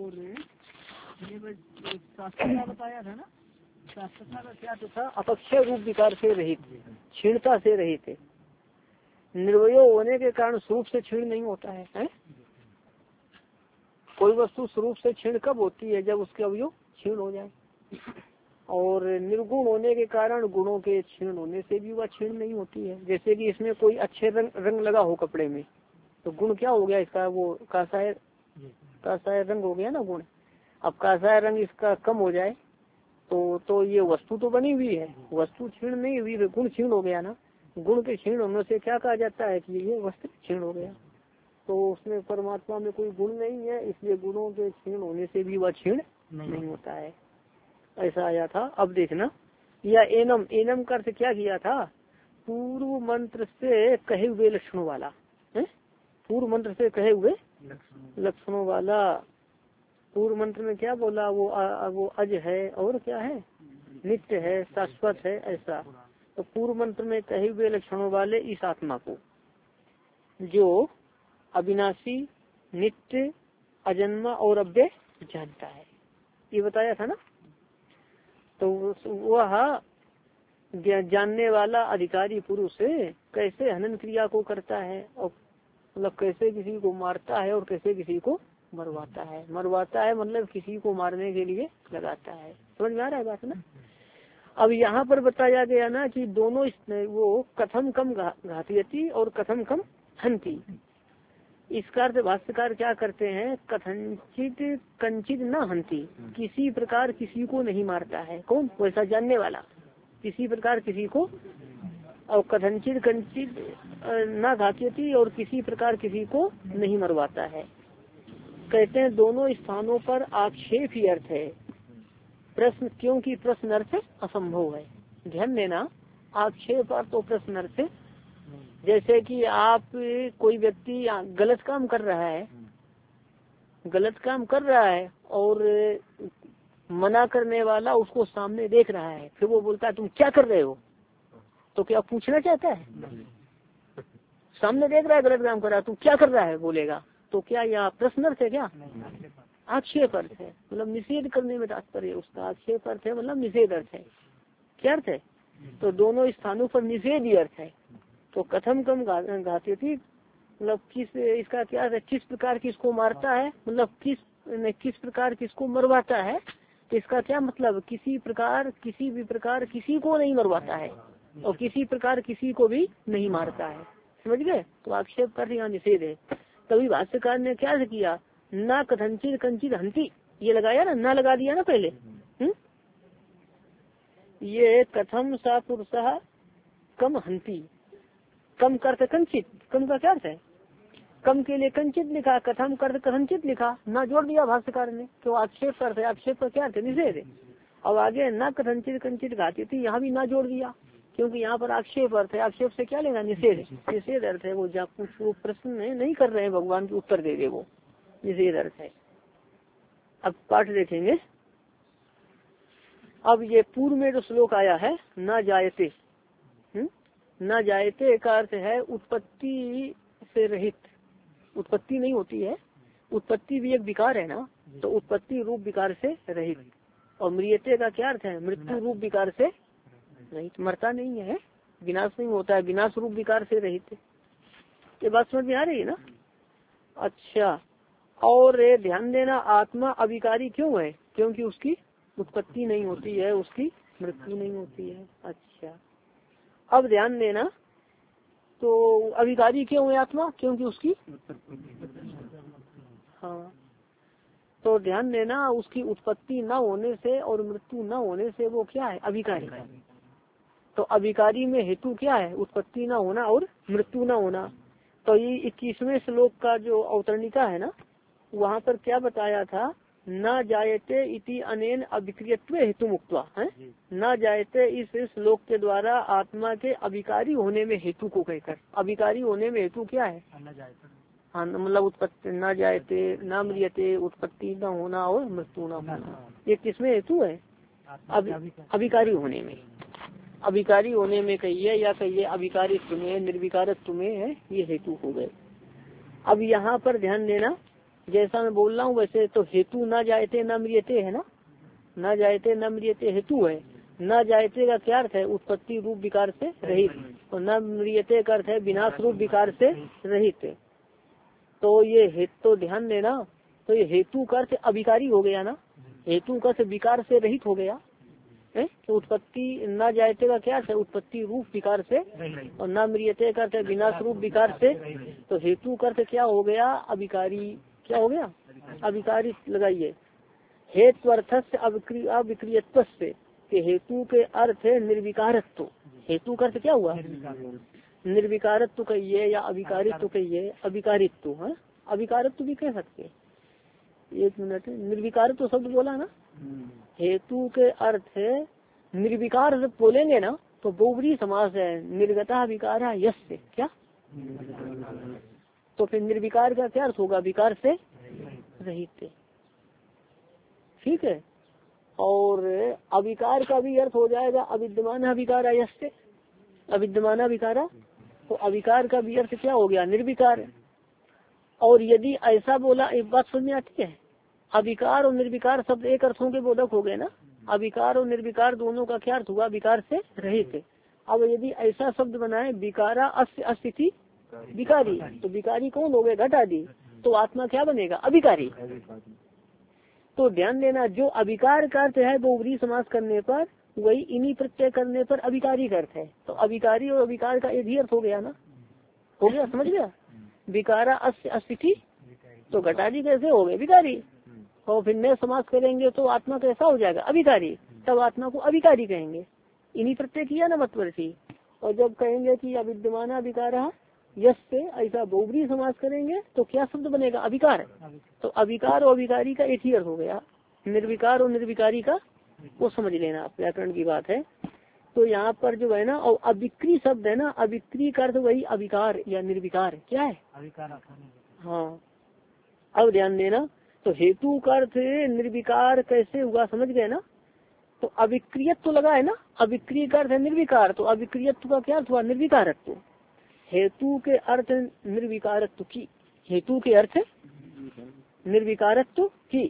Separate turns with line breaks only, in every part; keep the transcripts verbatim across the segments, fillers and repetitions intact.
और ये शास्त्र का बताया था ना, शास्त्र का क्या तो था, अपक्षय रूप विकार से रहित, क्षीणता से रहित है। निर्वय होने के कारण स्वरूप से क्षीण नहीं होता है, है? कोई वस्तु स्वरूप से क्षीण कब होती है? जब उसके अवयव क्षीण हो जाए। और निर्गुण होने के कारण गुणों के क्षीण होने से भी वह क्षीण नहीं होती है। जैसे कि इसमें कोई अच्छे रंग रंग लगा हो कपड़े में, तो गुण क्या हो गया इसका? वो कासाय कासाय रंग हो गया ना गुण। अब कासाय रंग इसका कम हो जाए तो तो ये वस्तु तो बनी हुई है, वस्तु क्षीण नहीं हुई, गुण क्षीण हो गया ना। गुण के क्षीण होने से क्या कहा जाता है कि ये वस्तु क्षीण हो गया। तो उसमें परमात्मा में कोई गुण नहीं है, इसलिए गुणों के क्षीण होने से भी वह क्षीण नहीं होता है। ऐसा आया था। अब देखना, या एनम, एनम का अर्थ क्या किया था? पूर्व मंत्र से कहे हुए लक्षणों वाला है? पूर्व मंत्र से कहे हुए लक्षणों वाला। पूर्व मंत्र में क्या बोला? वो आ, वो अज है और क्या है? नित्य है, शाश्वत है, ऐसा। तो पूर्व मंत्र में कहे हुए लक्षणों वाले इस आत्मा को, जो अविनाशी, नित्य, अजन्मा और अव्यय जानता है, ये बताया था ना। तो वह जानने वाला अधिकारी पुरुष कैसे हनन क्रिया को करता है, और मतलब कैसे किसी को मारता है और कैसे किसी को मरवाता है। मरवाता है मतलब किसी को मारने के लिए लगाता है। समझ में आ रहा है बात ना। अब यहाँ पर बताया गया ना कि दोनों वो कथम कम घातीयती और कथम कम हंती। इसका अर्थ भाष्यकार क्या करते हैं? कथनचित कंचित न हंती, किसी प्रकार किसी को नहीं मारता है। कौन? वैसा जानने वाला, किसी प्रकार किसी को। और कथनचित कंचित न घातीयती, और किसी प्रकार किसी को नहीं मरवाता है। कहते हैं दोनों स्थानों पर आक्षेप ही अर्थ है प्रश्न, क्योंकि प्रश्न अर्थ असंभव है। ध्यान देना, आक्षेप अर्थ तो प्रश्न अर्थ। जैसे कि आप, कोई व्यक्ति गलत काम कर रहा है, गलत काम कर रहा है और मना करने वाला उसको सामने देख रहा है, फिर वो बोलता है तुम क्या कर रहे हो, तो क्या पूछना चाहता है? सामने देख रहा है गलत काम कर रहा है, तुम क्या कर रहा है बोलेगा, तो क्या यह प्रश्न अर्थ है? क्या आक्षेप अर्थ है? मतलब निषेध करने में तात्पर्य उसका। आक्षेप अर्थ है मतलब निषेध अर्थ है। क्या अर्थ है? तो दोनों स्थानों पर निषेध ही अर्थ है। तो कथम कम घातीयती मतलब किस, इसका क्या है? किस प्रकार किसको मारता है, मतलब किस किस प्रकार किसको मरवाता है। तो इसका क्या मतलब? किसी प्रकार, किसी भी प्रकार किसी को नहीं मरवाता है और किसी प्रकार किसी को भी नहीं मारता है। समझ गए? तो आक्षेप कर यहाँ निषेध है। तभी भाष्यकार ने क्या किया? ना कथनचित कंचित हंती, ये लगाया ना, ना लगा दिया ना पहले। हुँ? ये कथम सा पुरुषः कम हंती, कम करते कंचित, कम का क्या अर्थ है? कम के लिए कंचित लिखा, कथम करते कथनचित लिखा, ना जोड़ दिया भाष्यकार ने। तो आक्षेप करते, आक्षेप का क्या अर्थ है? निषेध। अब आगे ना कथनचित कंचित घाती थी, यहाँ भी ना जोड़ दिया, क्योंकि यहाँ पर आक्षेप अर्थ है। आक्षेप से क्या लेना? निषेध। निषेध अर्थ है वो जब कुछ वो प्रश्न नहीं कर रहे हैं भगवान के उत्तर दे दे, वो निषेध अर्थ है। अब पाठ देखेंगे। अब ये पूर्व में जो श्लोक आया है न जायते, न जायते का अर्थ है उत्पत्ति से रहित, उत्पत्ति नहीं होती है। उत्पत्ति भी एक विकार है ना, तो उत्पत्ति रूप विकार से रहित। और म्रियते का क्या अर्थ है? मृत्यु रूप विकार से रहित, मरता नहीं है, विनाश नहीं होता है, विनाश रूप विकार से रहित। ये बात समझ में आ रही है ना। अच्छा, और ध्यान देना, आत्मा अविकारी क्यों है? क्योंकि उसकी उत्पत्ति नहीं होती है, उसकी मृत्यु नहीं होती है। अच्छा, अब ध्यान देना, तो अविकारी क्यों है आत्मा? क्योंकि उसकी, हाँ, तो ध्यान देना, उसकी उत्पत्ति न होने से और मृत्यु न होने से वो क्या है? अविकारी। तो अविकारी में हेतु क्या है? उत्पत्ति न होना और मृत्यु न होना। तो ये इक्कीसवें श्लोक का जो अवतरणिका है ना, वहाँ पर क्या बताया था? न जायते इति अनेन अविक्रियत्व हेतु मुक्त्वा है, न जायते इस श्लोक के द्वारा आत्मा के अविकारी होने में हेतु को कहकर। अविकारी होने में हेतु क्या है? हाँ, मतलब उत्पत्ति न जायते, न म्रियते, उत्पत्ति न होना और मृत्यु न होना, ये किसमें हेतु है? अविकारी होने में। अविकारी होने में कहिए या कहिए अविकारी तुम्हें, निर्विकारक तुम्हें है, ये हेतु हो गए। अब यहाँ पर ध्यान देना, जैसा मैं बोल रहा हूँ वैसे तो हेतु ना जायते न म्रियते है ना, ना जायते न म्रियते हेतु है। न जायते का क्या अर्थ है? उत्पत्ति रूप विकार से रहित, और न म्रियते का अर्थ है विनाश रूप विकार से रहित। तो ये हेतु तो ध्यान देना, तो ये हेतु का अर्थ अविकारी हो गया ना, हेतु का अर्थ विकार से रहित हो गया है। तो उत्पत्ति न जायते का क्या अर्थ है? उत्पत्ति रूप विकार से, और न म्रियते का अर्थ है विनाश रूप विकार से। तो हेतु का अर्थ क्या हो गया? अविकारी। क्या हो गया? अविकारी लगाइए। हेत्वर्थ से अविक्रियत्व से, कि हेतु के अर्थ है निर्विकारत्व। हेतु का अर्थ क्या हुआ? निर्विकारत्व कहिए या अविकारित्व कहिए, अविकारित्व है, अविकारत्व भी कह सकते। एक मिनट, निर्विकारत्व शब्द बोला ना, हेतु के अर्थ है निर्विकार जब बोलेंगे ना तो बहुब्री समास है, निर्गता विकारा यश से क्या, तो फिर निर्विकार का क्या अर्थ होगा? विकार से रहित। ठीक है। और अविकार का भी अर्थ हो जाएगा अविद्यमान विकारा यश से, अविद्यमान विकारा। तो अविकार का भी अर्थ क्या हो गया? निर्विकार। और यदि ऐसा बोला, एक बात समझ में आती है, अविकार और निर्विकार शब्द एक अर्थों के बोधक हो गए ना। अविकार और निर्विकार दोनों का क्या अर्थ हुआ? विकार से रहित। अब यदि ऐसा शब्द बनाए विकारा अस्य अस्थिति विकारी, तो विकारी कौन हो गए? घट आदि। तो आत्मा क्या बनेगा? अविकारी। तो ध्यान देना, जो अविकार का अर्थ है वो उभरी समास करने पर, वही इन्हीं प्रत्यय करने पर अविकारी का अर्थ है। तो अविकारी और अविकार का एक ही अर्थ हो गया ना, हो गया, समझ गया। विकारा अस्य अस्थिति, तो घटादी कैसे हो गए? विकारी। और फिर नए समास करेंगे तो आत्मा कैसा हो जाएगा? अविकारी। तब आत्मा को अविकारी कहेंगे, इन्हीं प्रत्यय किया ना मतवर्ती। और जब कहेंगे कि अविद्यमान विकारा यश से, ऐसा बहुब्री समास करेंगे तो क्या शब्द बनेगा? अविकार। तो अविकार और अविकारी का एक ही अर्थ हो गया, निर्विकार और निर्विकारी का, वो समझ लेना, आप व्याकरण की बात है। तो यहाँ पर जो है ना, और अविक्री शब्द है ना, अविक्री का अर्थ वही अविकार या निर्विकार। क्या है? अविकार। हाँ, अब ध्यान देना, तो हेतु का अर्थ निर्विकार कैसे हुआ, समझ गए ना। तो अविक्रियत्व तो लगा है ना, अविक्रिय का अर्थ है निर्विकार, तो अविक्रियत्व का क्या अर्थ हुआ? निर्विकारत्व। हेतु के अर्थ निर्विकारत्व की, हेतु के अर्थ निर्विकारत्व की।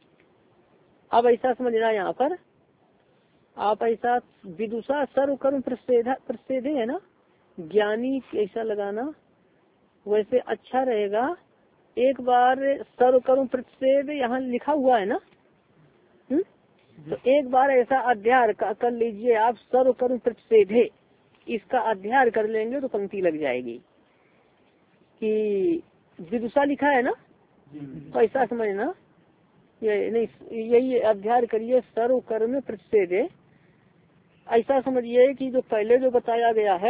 अब ऐसा समझना, यहाँ पर आप ऐसा विदुषा सर्व कर्म प्रसिद्ध प्रसिद्ध है ना, ज्ञानी ऐसा लगाना, वैसे अच्छा रहेगा। एक बार सर्व कर्म प्रतिषेध यहाँ लिखा हुआ है ना, हुँ? तो एक बार ऐसा अध्याय कर लीजिए आप, सर्व कर्म प्रतिषेध है, इसका अध्याय कर लेंगे तो पंक्ति लग जाएगी कि विदुषा लिखा है ना, तो ऐसा समझना, ये नहीं, यही अध्याय करिए, सर्व कर्म प्रतिषेध है। ऐसा समझिए कि जो पहले जो बताया गया है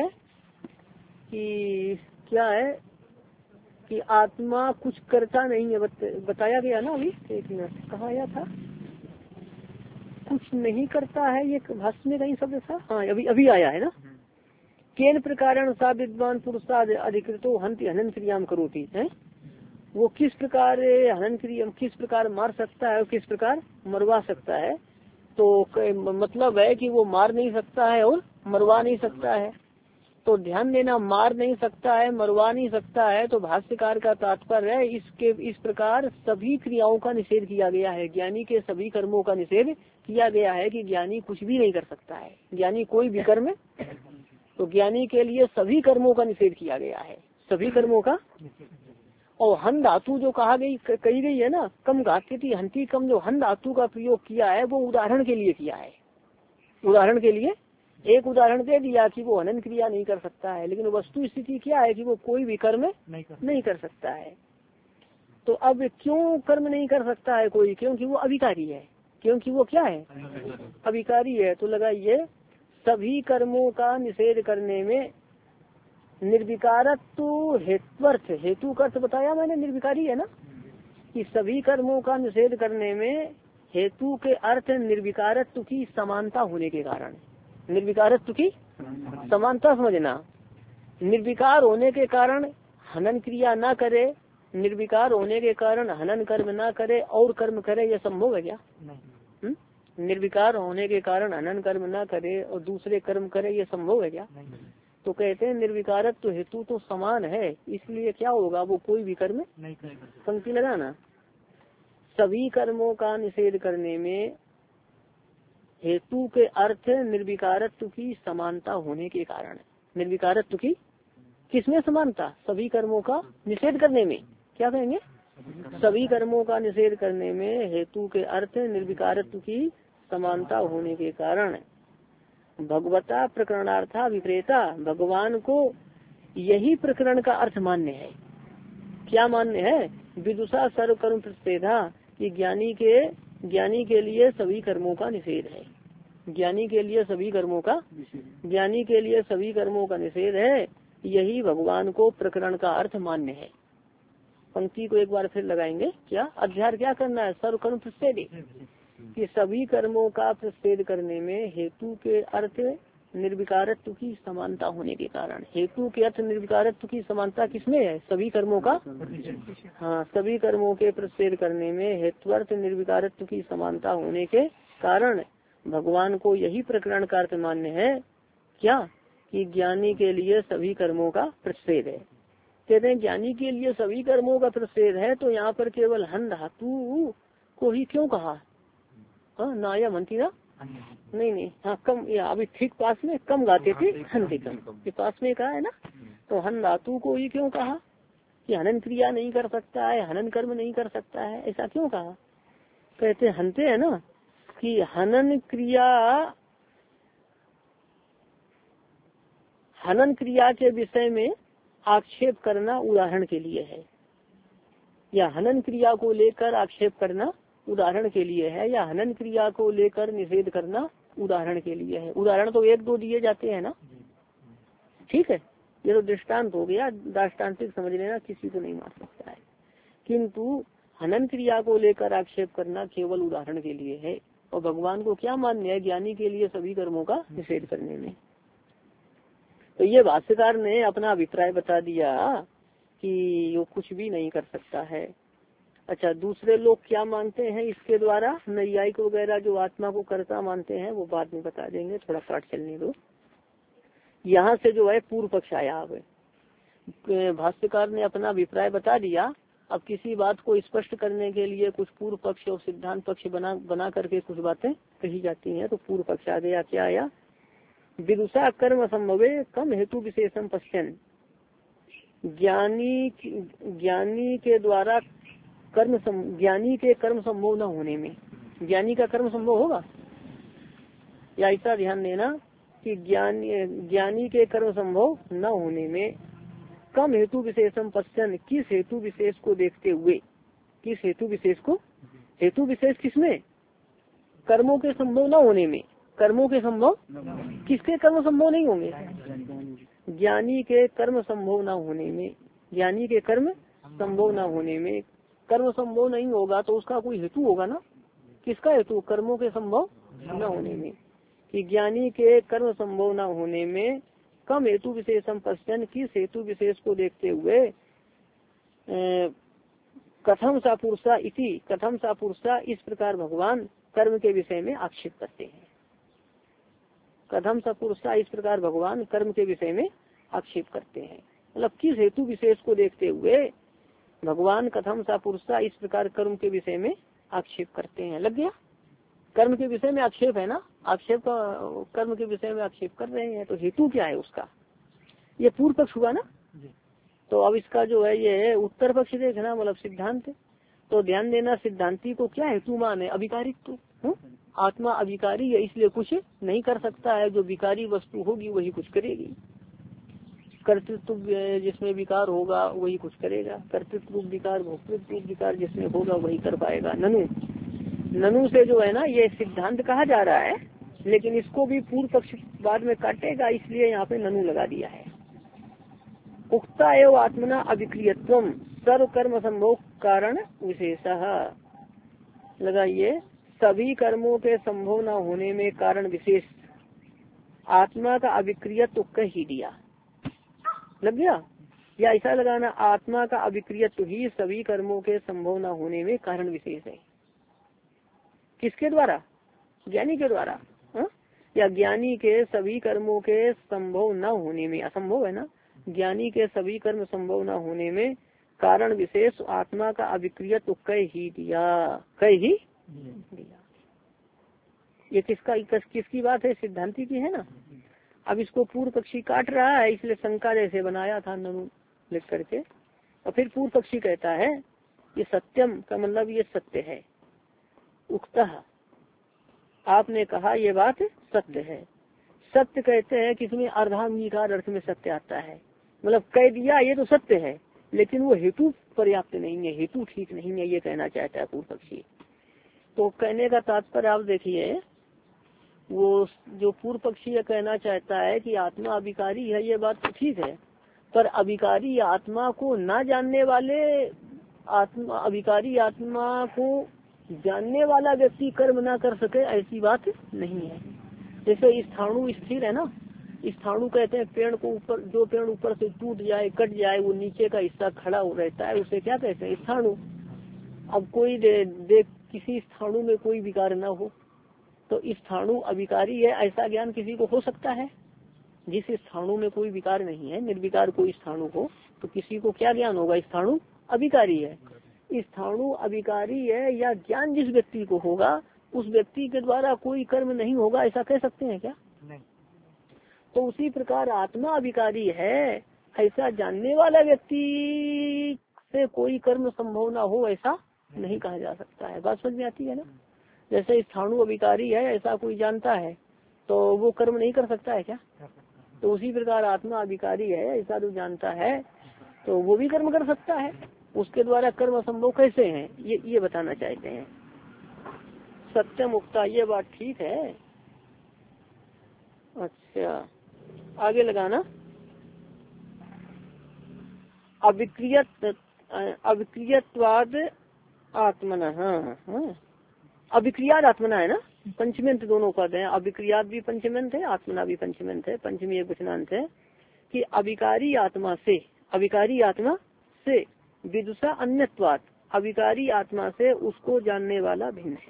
कि क्या है कि आत्मा कुछ करता नहीं है, बत, बताया गया ना अभी, एक मिनट कहाँ आया था, कुछ नहीं करता है, ये भाष्य में कहीं शब्द था, हाँ अभी अभी आया है ना। केन प्रकार सा विद्वान पुरुषाद अधिकृतो हंति हनन क्रियाम करोति है, वो किस प्रकार हनन क्रिया, किस प्रकार मार सकता है और किस प्रकार मरवा सकता है। तो मतलब है कि वो मार नहीं सकता है और मरवा नहीं सकता है। तो ध्यान देना, मार नहीं सकता है, मरवा नहीं सकता है, तो भाष्यकार का तात्पर्य है इसके इस प्रकार सभी क्रियाओं का निषेध किया गया है, ज्ञानी के सभी कर्मों का निषेध किया गया है कि ज्ञानी कुछ भी नहीं कर सकता है, ज्ञानी कोई भी कर्म, तो ज्ञानी के लिए सभी कर्मों का निषेध किया गया है, सभी कर्मों का। और हन धातु जो कहा गई कही गई है ना, कम घाती थी हंती कम, जो हन धातु का प्रयोग किया है वो उदाहरण के लिए किया है, उदाहरण के लिए एक उदाहरण दे दिया कि वो हनन क्रिया नहीं कर सकता है, लेकिन वस्तु स्थिति क्या है कि वो कोई भी कर्म नहीं कर, नहीं कर सकता है। तो अब क्यों कर्म नहीं कर सकता है कोई? क्योंकि वो अविकारी है, क्योंकि वो क्या है? अविकारी है। तो लगाइए, सभी कर्मों का निषेध करने में निर्विकारत्व हेत्वर्थ, हेतु का अर्थ बताया मैंने, निर्विकारी है ना, कि सभी कर्मों का निषेध करने में हेतु के अर्थ निर्विकारत्व की समानता होने के कारण, निर्विकारत्व की समानता समझना, निर्विकार होने के कारण हनन क्रिया ना करे, निर्विकार होने के कारण हनन कर्म ना करे और कर्म करे, यह संभव है क्या? नहीं। निर्विकार होने के कारण हनन कर्म ना करे और दूसरे कर्म करे, यह संभव है क्या? नहीं। तो कहते हैं निर्विकारत्व हेतु तो समान है, इसलिए क्या होगा, वो कोई भी कर्म नहीं करेगा। पंक्ति लगाना, सभी कर्मों का निषेध करने में हेतु के अर्थ निर्विकारत्व की समानता होने के कारण, निर्विकारत्व की किसमें समानता, सभी कर्मों का निषेध करने में, क्या कहेंगे, सभी कर्मों का निषेध करने में हेतु के अर्थ निर्विकारत्व की समानता होने के कारण भगवता प्रकरणार्था विपरीता, भगवान को यही प्रकरण का अर्थ मान्य है। क्या मान्य है, विदुषा सर्व कर्म प्रतिषेधा, कि ज्ञानी के ज्ञानी के लिए सभी कर्मों का निषेध है, ज्ञानी के लिए सभी कर्मों का ज्ञानी के लिए सभी कर्मों का निषेध है, यही भगवान को प्रकरण का अर्थ मान्य है। पंक्ति को एक बार फिर लगाएंगे, क्या अध्याय क्या करना है, सर्व कर्म प्रतिषेध, कि सभी कर्मों का प्रतिषेध करने में हेतु के अर्थ निर्विकारत्व की समानता होने के कारण, हेतु के अर्थ निर्विकारत्व की समानता किसमें है, सभी कर्मों का, हाँ सभी कर्मों के प्रतिषेध करने में हेतुअर्थ निर्विकारत्व की समानता होने के कारण भगवान को यही प्रकरण का अर्थ मान्य है, क्या, कि ज्ञानी के लिए सभी कर्मों का प्रतिषेध है। कहते हैं ज्ञानी के लिए सभी कर्मों का प्रतिषेध है, तो यहाँ पर केवल हन धातु को ही क्यों कहा, हाँ ना या मनती ना, नहीं नहीं, हाँ कम, या अभी ठीक पास में कम गाते थे, हंति कम के पास में कहा है ना, तो हन धातु को ही क्यों कहा कि हनन क्रिया नहीं कर सकता है, हनन कर्म नहीं कर सकता है, ऐसा क्यों कहा। कहते हनते है ना कि हनन क्रिया, हनन क्रिया के विषय में आक्षेप करना उदाहरण के लिए है, या हनन क्रिया को लेकर आक्षेप करना उदाहरण के लिए है, या हनन क्रिया को लेकर निषेध करना उदाहरण के लिए है। उदाहरण तो एक दो दिए जाते हैं ना, ठीक है, ये तो दृष्टांत हो गया, दाष्टान्तिक समझ लेना, किसी को नहीं मार सकता है, किंतु हनन क्रिया को लेकर आक्षेप करना केवल उदाहरण के लिए है। और भगवान को क्या मान्य है, ज्ञानी के लिए सभी कर्मों का निषेध करने में। तो ये भाष्यकार ने अपना अभिप्राय बता दिया कि वो कुछ भी नहीं कर सकता है। अच्छा, दूसरे लोग क्या मानते हैं इसके द्वारा, नैयायिक वगैरह जो आत्मा को कर्ता मानते हैं वो बाद में बता देंगे, थोड़ा पाठ चलने दो। यहाँ से जो है पूर्व पक्ष आया, अब भाष्यकार ने अपना अभिप्राय बता दिया, अब किसी बात को स्पष्ट करने के लिए कुछ पूर्व पक्ष और सिद्धांत पक्ष बना बना करके कुछ बातें कही जाती हैं। तो पूर्व पक्ष आ गया, क्या आया, विदुषा कर्म असंभवे कम हेतु विशेषम पश्चन, ज्ञानी ज्ञानी के द्वारा कर्म सम, ज्ञानी के कर्म संभव न होने में, ज्ञानी का कर्म संभव होगा या, ऐसा ध्यान देना कि ज्ञानी ज्ञानी के कर्म संभव न होने में कम हेतु विशेषम पश्चन, किस हेतु विशेष को देखते हुए, किस हेतु विशेष को, हेतु विशेष किसमें, कर्मों के संभव न होने में, कर्मों के संभव, किसके कर्म संभव नहीं होंगे, ज्ञानी के कर्म संभव न होने में, ज्ञानी के कर्म संभव न होने में, कर्म संभव नहीं होगा तो उसका कोई हेतु होगा ना, किसका हेतु, कर्मों के संभव न होने में, कि ज्ञानी के कर्म संभव न होने में कम हेतु विशेषम पश्चन, किस हेतु विशेष को देखते हुए कथम सा पुरुषा इति, कथम सा पुरुषा इस प्रकार भगवान कर्म के विषय में आक्षेप करते हैं, कथम सा पुरुषा इस प्रकार भगवान कर्म के विषय में आक्षेप करते हैं, मतलब किस हेतु विशेष को देखते हुए भगवान कथम सा पुरुषा इस प्रकार कर्म के विषय में आक्षेप करते हैं। लग गया, कर्म के विषय में आक्षेप है ना, आक्षेप का कर्म के विषय में आक्षेप कर रहे हैं, तो हेतु क्या है उसका, ये पूर्व पक्ष हुआ ना। तो अब इसका जो है ये उत्तर पक्ष देखना, मतलब सिद्धांत। तो ध्यान देना, सिद्धांती को क्या हेतु माने, अविकारित्व, आत्मा अविकारी है इसलिए कुछ नहीं कर सकता है, जो विकारी वस्तु होगी वही कुछ करेगी, कर्तृत्व जिसमें विकार होगा वही कुछ करेगा, कर्तृत्व विकार भोक्तृत्व विकार जिसमें होगा वही कर पाएगा। ननु ननु से जो है ना ये सिद्धांत कहा जा रहा है, लेकिन इसको भी पूर्व पक्ष बाद में काटेगा, इसलिए यहाँ पे ननु लगा दिया है। उक्ता एवं आत्मना अविक्रियत्व सर्व कर्म संभव कारण विशेषः, लगाइए सभी कर्मों के संभव न होने में कारण विशेष आत्मा का अविक्रियत्व कह ही दिया। लग गया, या ऐसा लगाना, आत्मा का अविक्रियत्व ही सभी कर्मों के संभव न होने में कारण विशेष है। किसके द्वारा, ज्ञानी के द्वारा, हा? या ज्ञानी के सभी कर्मों के संभव न होने में, असंभव है ना, ज्ञानी के सभी कर्म संभव न होने में कारण विशेष आत्मा का अभिक्रिय तो कह ही दिया, कह ही दिया। ये किसका किस, किसकी बात है? सिद्धांति की है ना। अब इसको पूर्व पक्षी काट रहा है, इसलिए शंका जैसे बनाया था ननु लिख करके, और फिर पूर्व पक्षी कहता है ये सत्यम का मतलब ये सत्य है। उक्तः आपने कहा ये बात सत्य है। सत्य कहते हैं किसमें? अर्धांगीकार अर्थ में सत्य आता है, मतलब कह दिया ये तो सत्य है, लेकिन वो हेतु पर्याप्त नहीं है, हेतु ठीक नहीं है, ये कहना चाहता है पूर्व पक्षी। तो कहने का तात्पर्य आप देखिए, वो जो पूर्व पक्षी ये कहना चाहता है कि आत्मा अभिकारी है, ये बात तो ठीक है, पर अभिकारी आत्मा को ना जानने वाले आत्मा अभिकारी आत्मा को जानने वाला व्यक्ति कर्म ना कर सके, ऐसी बात नहीं है। जैसे स्थाणु स्थिर है ना, स्थाणु कहते हैं पेड़ को ऊपर, जो पेड़ ऊपर से टूट जाए कट जाए वो नीचे का हिस्सा खड़ा हो रहता है, उसे क्या कहते हैं? स्थाणु। अब कोई दे, दे किसी स्थाणु में कोई विकार ना हो तो स्थाणु अभिकारी है, ऐसा ज्ञान किसी को हो सकता है? जिस स्थाणु में कोई विकार नहीं है, निर्विकार कोई स्थाणु हो, तो किसी को क्या ज्ञान होगा? स्थाणु अभिकारी है। स्थाणु अभिकारी है या ज्ञान जिस व्यक्ति को होगा उस व्यक्ति के द्वारा कोई कर्म नहीं होगा, ऐसा कह सकते हैं क्या? नहीं। तो उसी प्रकार आत्मा अभिकारी है, ऐसा जानने वाला व्यक्ति से कोई कर्म संभव ना हो, ऐसा नहीं कहा जा सकता है। बात समझ में आती है ना? जैसे स्थाणु अभिकारी है, ऐसा कोई जानता है तो वो कर्म नहीं कर सकता है क्या? तो उसी प्रकार आत्मा अभिकारी है, ऐसा जो जानता है तो वो भी कर्म कर सकता है, उसके द्वारा कर्म असंभव कैसे है, ये ये बताना चाहते हैं। सत्य मुक्ता, ये बात ठीक है। अच्छा, आगे लगाना। अविक्रियत अविक्रियत्वाद आत्मना, हाँ हाँ, अभिक्रियाद आत्मना है ना, पंचमेंत दोनों पद हैं। अभिक्रियाद भी पंचमेंत है, आत्मना भी पंचमेंत है, पंचमी एक वचनांत है कि अभिकारी आत्मा से, अभिकारी आत्मा से विदुषा अन्यत्वात्, अभिकारी आत्मा से उसको जानने वाला भिन्न है।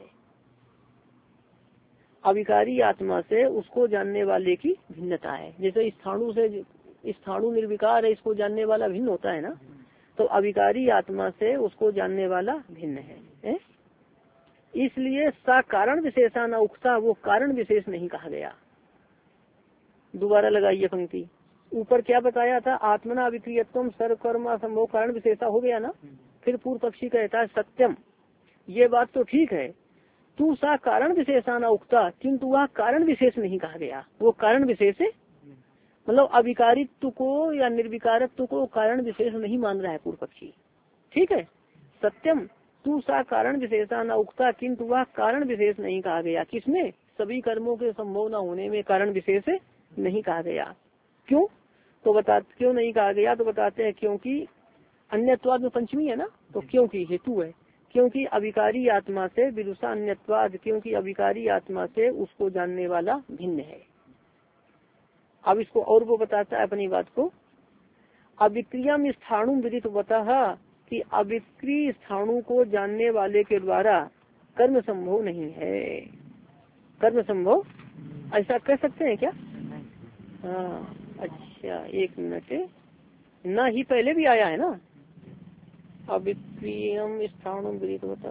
अभिकारी आत्मा से उसको जानने वाले की भिन्नता है। जैसे स्थाणु से, स्थाणु निर्विकार है, इसको जानने वाला भिन्न होता है ना, तो अभिकारी आत्मा से उसको जानने वाला भिन्न है, है? इसलिए सा कारण विशेषा न उक्ता, वो कारण विशेष नहीं कहा गया। दोबारा लगाइए पंक्ति। ऊपर क्या बताया था? आत्मना अभिक्रियत्वम सर्वकर्म असंभव कारण विशेषा हो गया ना। फिर पूर्व पक्षी कहता है सत्यम, ये बात तो ठीक है, तू सा कारण विशेषा न उक्ता, किंतु वह कारण विशेष नहीं कहा गया। वो कारण विशेष है, मतलब अभिकारित्व को या निर्विकारत्व को कारण विशेष नहीं मान रहा है पूर्व पक्षी। ठीक है, सत्यम तू सा कारण विशेषा न उक्ता, किंतु वह कारण विशेष नहीं कहा गया। किसमें? सभी कर्मों के संभव न होने में कारण विशेष नहीं कहा गया। क्यों? तो बता क्यों नहीं कहा गया, तो बताते हैं क्योंकि अन्यत्वाद में पंचमी है ना, तो क्योंकि हेतु है, क्योंकि अभिकारी आत्मा से विदुषा अन्यत्वाद, क्योंकि अभिकारी आत्मा से उसको जानने वाला भिन्न है। अब इसको और वो बताता है अपनी बात को। अभिक्रियम स्थाणु विदित बता कि अभिक्रिय स्थाणु को जानने वाले के द्वारा कर्म संभव नहीं है। कर्म संभव ऐसा कह सकते हैं क्या? हाँ, अच्छा एक मिनट, ना ही पहले भी आया है ना, अभिक्रियम स्थाणु विदित बता।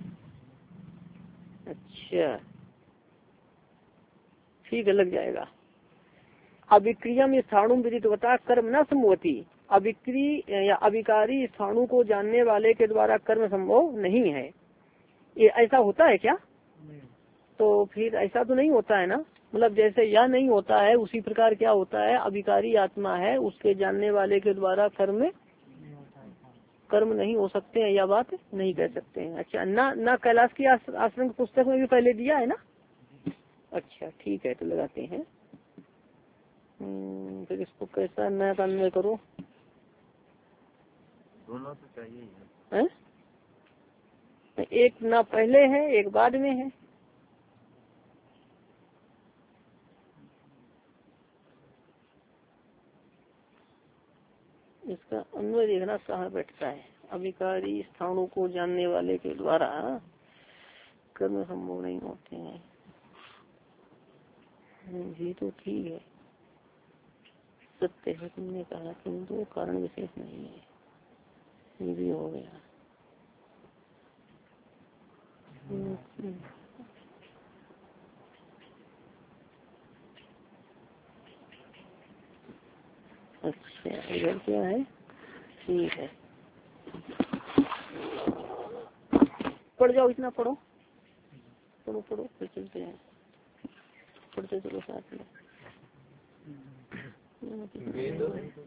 अच्छा ठीक है, लग जाएगा। अभिक्रियम स्थाणु विदित बता कर्म न संभवती, अभिक्रिय या अभिकारी स्थाणु को जानने वाले के द्वारा कर्म संभव नहीं है। ये ऐसा होता है क्या? तो फिर ऐसा तो नहीं होता है ना, मतलब जैसे यह नहीं होता है उसी प्रकार क्या होता है, अभिकारी आत्मा है उसके जानने वाले के द्वारा कर्म कर्म नहीं हो सकते हैं, यह बात नहीं कह सकते हैं। अच्छा, ना ना कैलाश की आश्रम की पुस्तक में भी पहले दिया है ना। अच्छा ठीक है, तो लगाते हैं। फिर इसको कैसा नया अन्वय करो? दोनों तो चाहिए है? एक ना पहले है एक बाद में है। इसका अन्वय देखना कहाँ बैठता है। अभिकारी स्थानों को जानने वाले के द्वारा कर्म संभव नहीं होते हैं, ये तो ठीक है, सत्य है तुमने कहा, किंतु कारण विशेष नहीं है। ये भी हो गया। अच्छा इधर क्या है, ठीक है पढ़ जाओ, इतना पढ़ो पढ़ो पढ़ो फिर चलते हैं, पढ़ते चलो साथ में।
वेद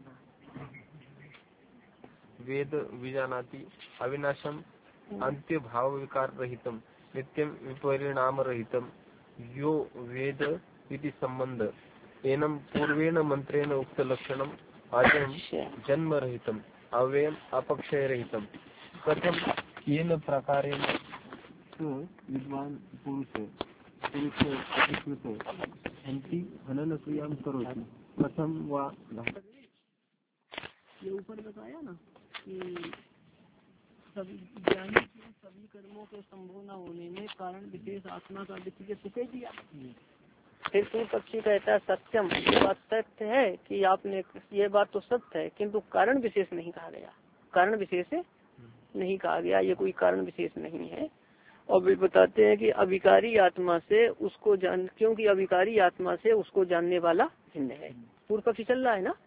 वेद विजानाति अविनाशम अंत्य भाव विकार रहितम नित्यम विपरिणाम रहितम यो वेद इति संबंध एनम पूर्वेण मंत्रेण उक्त लक्षणम आजम जन्म रहितम अव्ययम अपक्षय रहितम कथम येन प्रकारेण विद्वान पुरुष पुरुष हनन क्रियां करोति कथम वा।
ये ऊपर बताया ना कि सभी ज्ञानी के सभी कर्मों के संभव न होने में कारण विशेष आत्मा का वित्तीय सुखे दिया। फिर पूर्व पक्षी कहता है सत्यम, ये बात सत्य है कि आपने, ये बात तो सत्य है किंतु कारण विशेष नहीं कहा गया, कारण विशेष नहीं कहा गया, ये कोई कारण विशेष नहीं है। और वे बताते हैं कि अभिकारी आत्मा से उसको जान, क्योंकि अभिकारी आत्मा से उसको जानने वाला भिन्न है। पूर्व पक्षी चल रहा है ना।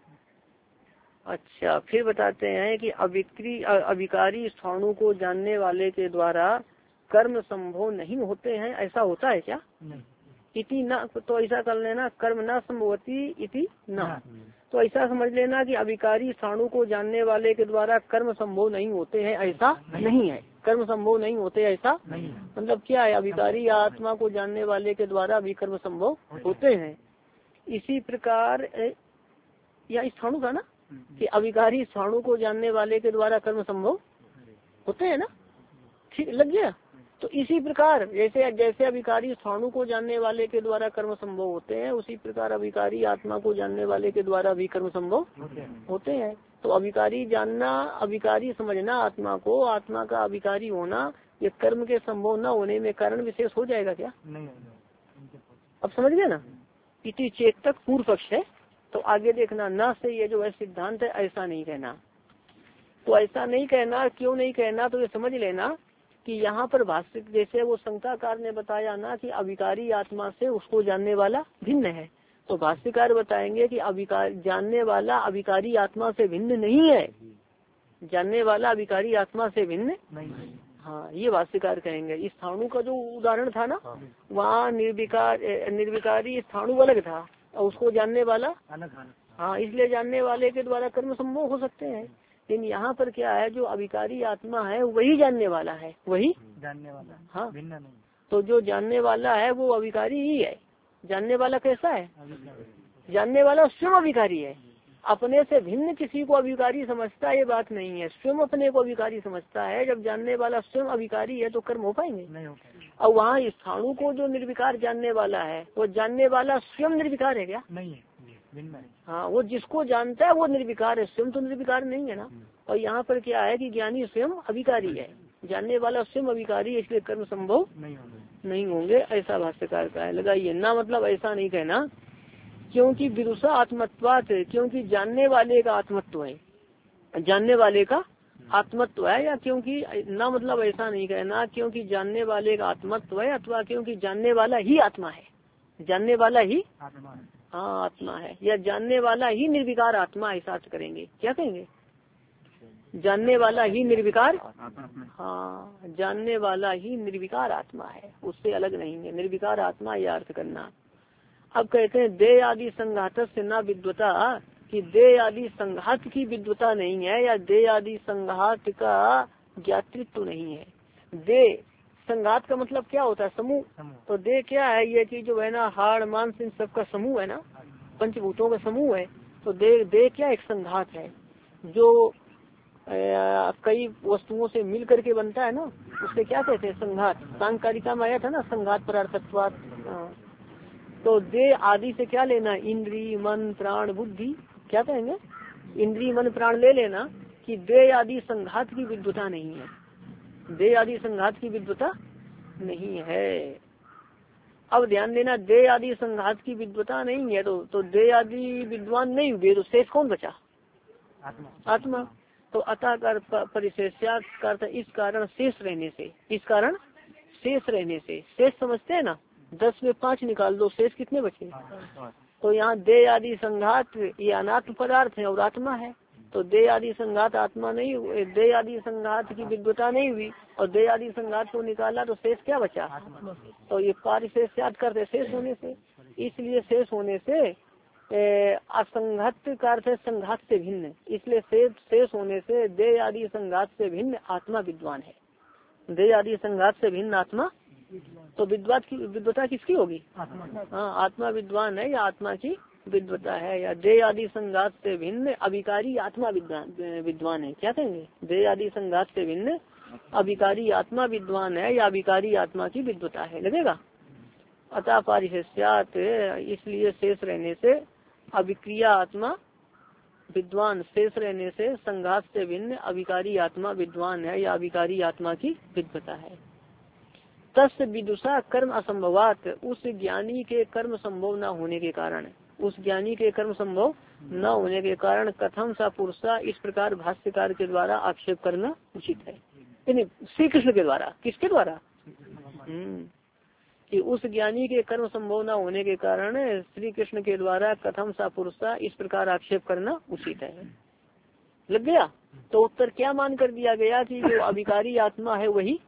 अच्छा फिर बताते हैं कि अभिक्री अभिकारी स्थाणु को जानने वाले के द्वारा कर्म संभव नहीं होते हैं, ऐसा होता है क्या? इति न, तो ऐसा कर लेना कर्म न संभवती इति न, तो ऐसा समझ लेना कि अभिकारी स्थाणु को जानने वाले के द्वारा कर्म संभव नहीं होते हैं, ऐसा नहीं है। कर्म संभव नहीं होते ऐसा मतलब क्या है, अभिकारी आत्मा को जानने वाले के द्वारा भी कर्म संभव होते हैं। इसी प्रकार या स्थाणु था ना कि अभिकारी स्थाणु को जानने वाले के द्वारा कर्म संभव होते हैं ना, ठीक लग गया। तो इसी प्रकार जैसे जैसे अभिकारी स्थाणु को जानने वाले के द्वारा कर्म संभव होते हैं, उसी प्रकार अभिकारी आत्मा को जानने वाले के द्वारा भी कर्म संभव होते हैं। तो अभिकारी जानना, अभिकारी समझना आत्मा को, आत्मा का अभिकारी होना, ये कर्म के संभव न होने में कारण विशेष हो जाएगा क्या? नहीं। अब समझ गए ना। इति चेतक पूर्व पक्ष है। तो आगे देखना, न से ये जो है सिद्धांत है, ऐसा नहीं कहना। तो ऐसा नहीं कहना, क्यों नहीं कहना, तो ये समझ लेना कि यहाँ पर भाष्य जैसे वो शंकाकार ने बताया ना कि अभिकारी आत्मा से उसको जानने वाला भिन्न है, तो भाष्यकार बताएंगे कि अभिकार जानने वाला अभिकारी आत्मा से भिन्न नहीं है, जानने वाला अभिकारी आत्मा से भिन्न नहीं। हाँ ये भाष्यकार कहेंगे। इस स्थाणु का जो उदाहरण था ना, वहाँ निर्विकार निर्विकारी स्थाणु अलग था और उसको जानने वाला अलग। हाँ इसलिए जानने वाले के द्वारा कर्म संभव हो सकते हैं, लेकिन यहाँ पर क्या है, जो अभिकारी आत्मा है वही जानने वाला है, वही जानने वाला। हाँ भिन्न नहीं। तो जो जानने वाला है वो अभिकारी ही है। जानने वाला कैसा है? जानने वाला स्वयं अभिकारी है, अपने से भिन्न किसी को अभिकारी समझता है, ये बात नहीं है। स्वयं अपने को अभिकारी समझता है। जब जानने वाला स्वयं अभिकारी है तो कर्म हो पाएंगे नहीं। और वहाँ स्थाणु को जो निर्विकार जानने वाला है, वो जानने वाला स्वयं निर्विकार है क्या? नहीं है। हाँ वो जिसको जानता है वो निर्विकार है, स्वयं तो निर्विकार नहीं है ना। और यहाँ पर क्या है कि ज्ञानी स्वयं अभिकारी है, जानने वाला स्वयं अभिकारी है, इसलिए कर्म संभव नहीं होंगे नहीं होंगे ऐसा भाष्यकार का है। लगाइए ना, मतलब ऐसा नहीं कहना, क्योंकि विदुषा आत्मत्वात्, क्योंकि जानने वाले का आत्मत्व है, जानने वाले का आत्मत्व है, या क्योंकि ना मतलब ऐसा नहीं कहना क्योंकि जानने वाले का आत्मत्व है, अथवा क्योंकि जानने वाला ही आत्मा है, जानने वाला ही हाँ आत्मा है, या जानने वाला ही निर्विकार आत्मा, ऐसा अर्थ करेंगे। क्या कहेंगे? जानने वाला ही निर्विकार, हाँ जानने वाला ही निर्विकार आत्मा है, उससे अलग नहीं है, निर्विकार आत्मा यह अर्थ करना। अब कहते हैं दे आदि संघात से न विद्वता, कि दे आदि संघात की विद्वता नहीं है, या दे आदि संघात का ज्ञातृत्व नहीं है। दे संघात का मतलब क्या होता है? समूह। तो दे क्या है? ये कि जो है ना हाड़ मांस इन सब का समूह है ना, पंचभूतों का समूह है। तो दे दे क्या एक संघात है, जो आ, कई वस्तुओं से मिल करके बनता है ना, उससे क्या कहते हैं? संघात। सांकारिका में आया था ना संघात परार्थत्वात्। तो दे आदि से क्या लेना? इंद्री मन प्राण बुद्धि। क्या कहेंगे? इंद्री मन प्राण ले लेना कि दे आदि संघात की विद्वता नहीं है, दे आदि संघात की विद्वता नहीं है। अब ध्यान देना, दे आदि संघात की विद्वता नहीं है तो तो दे आदि विद्वान नहीं हुए, तो शेष कौन बचा? आत्मा। आत्मा। तो तो अतः कर परिशेष्यात का अर्थ इस कारण शेष रहने से, इस कारण शेष रहने से, शेष समझते हैं ना, दस में पाँच निकाल दो, शेष कितने बचे। तो यहाँ दे आदि संघात ये अनात्म पदार्थ है और आत्मा है, तो दे आदि संघात आत्मा नहीं, दे आदि संघात की विद्वता नहीं हुई और दे आदि संघात को निकाला तो शेष क्या बचा। तो ये पारिशेष्यात करते शेष होने से, इसलिए शेष होने से असंघात का अर्थ है संघात से भिन्न, इसलिए शेष शेष होने से दे आदि संघात से भिन्न आत्मा विद्वान है। दे आदि संघात से भिन्न आत्मा, तो विद्वत की विद्वता किसकी होगी। हाँ, आत्मा विद्वान है या आत्मा की विद्वता है, या दे आदि संघात से भिन्न अभिकारी आत्मा विद्वान विद्वान है। क्या कहेंगे, दे आदि संघात से भिन्न अभिकारी आत्मा विद्वान है या अभिकारी आत्मा की विद्वता है, लगेगा। अतः पारिशेष्यात इसलिए शेष रहने से अभिक्रिया आत्मा विद्वान, शेष रहने से संघात से भिन्न अभिकारी आत्मा विद्वान है या अभिकारी आत्मा की विद्वता है। तस् विदुषा कर्म असंभवात, उस ज्ञानी के कर्म संभव न होने के कारण, उस ज्ञानी के कर्म संभव न होने के कारण कथम सा पुरुषा, इस प्रकार भाष्यकार के द्वारा आक्षेप करना उचित है। श्री कृष्ण के द्वारा, किसके द्वारा, हम्म कि उस ज्ञानी के कर्म संभव न होने के कारण श्री कृष्ण के द्वारा कथम सा पुरुषा, इस प्रकार आक्षेप करना उचित है। लग गया। तो उत्तर क्या मान कर दिया गया कि जो अभिकारी आत्मा है वही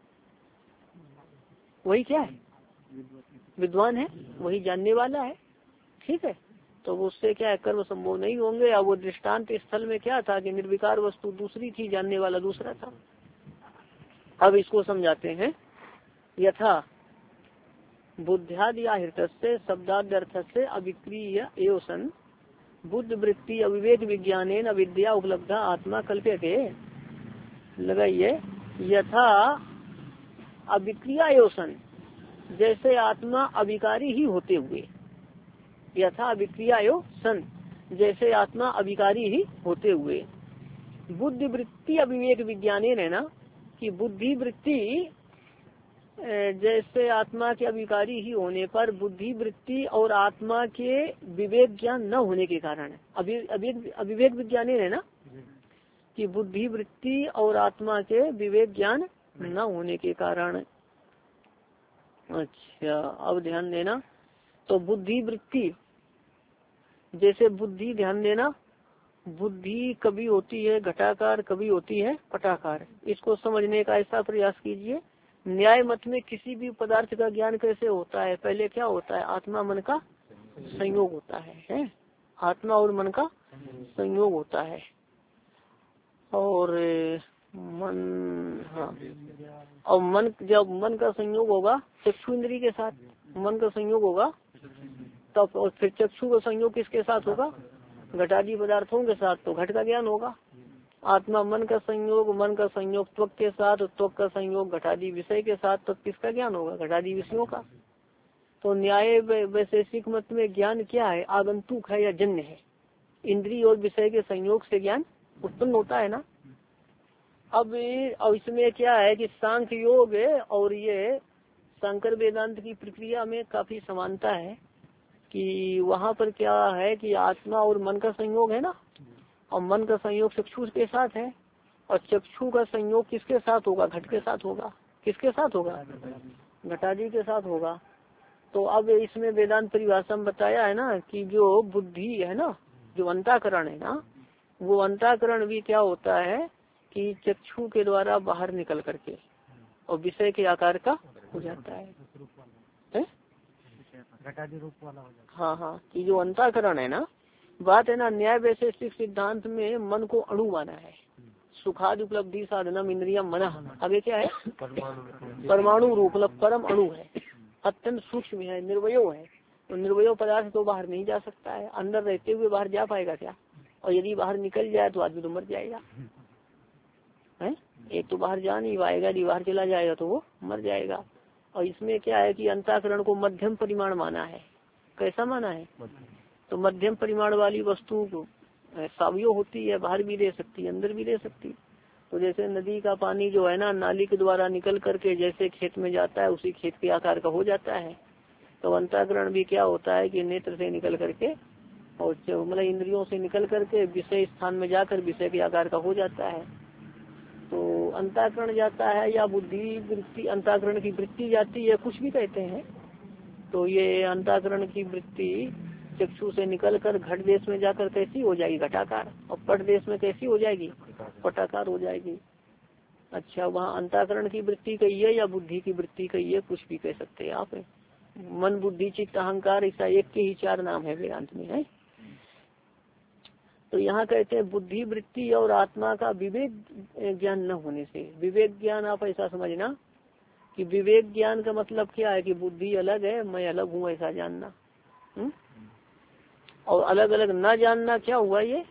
वही क्या है, विद्वान है, वही जानने वाला है। ठीक है, तो उससे क्या है, कर्म संभव नहीं होंगे। और वो दृष्टांत स्थल में क्या था कि निर्विकार वस्तु दूसरी थी, जानने वाला दूसरा था। अब इसको समझाते हैं। यथा बुद्ध्यादि हृत से शब्दार्थ से अभिक्रिय एवं सन बुद्ध वृत्ति अविवेक विज्ञानेन अविद्या उपलब्धा आत्मा कल्प्यते। लगाइए, यथा अभिक्रिया एवं सन, जैसे आत्मा अभिकारी ही होते हुए, यथा अभिक्रिया एवं सन, जैसे आत्मा अभिकारी ही होते हुए, बुद्धि वृत्ति अविवेक विज्ञानेन है ना, कि बुद्धि वृत्ति जैसे आत्मा के अभिकारी ही होने पर बुद्धि वृत्ति और आत्मा के विवेक ज्ञान न होने के कारण, अविवेक विज्ञान है ना, कि बुद्धि वृत्ति और आत्मा के विवेक ज्ञान न होने के कारण। अच्छा, अब ध्यान देना। तो बुद्धि वृत्ति, जैसे बुद्धि, ध्यान देना, बुद्धि कभी होती है घटाकार, कभी होती है पटाकार। इसको समझने का ऐसा प्रयास कीजिए। न्याय मत में किसी भी पदार्थ का ज्ञान कैसे होता है, पहले क्या होता है, आत्मा मन का संयोग होता है, है? आत्मा और मन का संयोग होता है। और मन, हाँ, और मन, जब मन का संयोग होगा चक्षु इंद्री के साथ, मन का संयोग होगा तब, और फिर चक्षु का संयोग किसके साथ होगा, घटादी पदार्थों के साथ, तो घट का ज्ञान होगा। आत्मा मन का संयोग, मन का संयोग त्वक के साथ, त्वक का संयोग घटादी विषय के साथ, तो किसका ज्ञान होगा, घटादी विषयों का। तो न्याय वैशेषिक मत में ज्ञान क्या है, आगंतुक है या जन्य है। इंद्रिय और विषय के संयोग से ज्ञान उत्पन्न होता है ना। अब और इसमें क्या है कि सांख्य योग और ये शंकर वेदांत की प्रक्रिया में काफी समानता है, कि वहाँ पर क्या है कि आत्मा और मन का संयोग है ना, और मन का संयोग चक्षु के साथ है, और चक्षु का संयोग किसके साथ होगा, घट के साथ होगा। किसके साथ होगा, घटादी के साथ होगा। तो अब इसमें वेदांत परिभाषा में बताया है ना कि जो बुद्धि है ना, जो अंतःकरण है ना, वो अंतःकरण भी क्या होता है कि चक्षु के द्वारा बाहर निकल करके और विषय के आकार का हो जाता है, है?
घटादी रूप वाला हो जाता है।
हाँ हाँ, कि जो अंतःकरण है ना, बात है ना, न्याय वैशेषिक सिद्धांत में मन को अणु माना है। सुखाद उपलब्धि साधना इंद्रिया मना, आगे क्या है, परमाणु रूप, मतलब परम अणु है, अत्यंत सूक्ष्म है, निर्वयो है। तो निर्वयो पदार्थ तो बाहर नहीं जा सकता है, अंदर रहते हुए बाहर जा पाएगा क्या, और यदि बाहर निकल जाए तो आदमी तो मर जाएगा, है? एक तो बाहर जा नहीं पाएगा, यदि बाहर चला जाएगा तो वो मर जाएगा। और इसमें क्या है कि अंतःकरण को मध्यम परिमाण माना है। कैसा माना है, तो मध्यम परिमाण वाली वस्तु सावयो होती है, बाहर भी दे सकती है, अंदर भी दे सकती है। तो जैसे नदी का पानी जो है ना, नाली के द्वारा निकल करके जैसे खेत में जाता है, उसी खेत के आकार का हो जाता है। तो अंतःकरण भी क्या होता है कि नेत्र से निकल करके और मतलब इंद्रियों से निकल करके विषय स्थान में जाकर विषय के आकार का हो जाता है। तो अंतःकरण जाता है या बुद्धि वृत्ति, अंतःकरण की वृत्ति जाती है, कुछ भी कहते हैं। तो ये अंतःकरण की वृत्ति चक्षु से निकलकर घट देश में जाकर कैसी हो जाएगी, घटाकार, और पट देश में कैसी हो जाएगी, पटाकार हो जाएगी। अच्छा, वहाँ अंतःकरण की वृत्ति कहिए या बुद्धि की वृत्ति कहिए, कुछ भी कह सकते हैं आप। मन बुद्धि चित्त अहंकार, ऐसा एक के ही चार नाम है वेदांत में, है। तो यहाँ कहते हैं बुद्धि वृत्ति और आत्मा का विवेक ज्ञान न होने से। विवेक ज्ञान आप ऐसा समझना कि विवेक ज्ञान का मतलब क्या है कि बुद्धि अलग है, मैं अलग हूँ, ऐसा जानना। हुँ? और अलग अलग ना जानना क्या हुआ, ये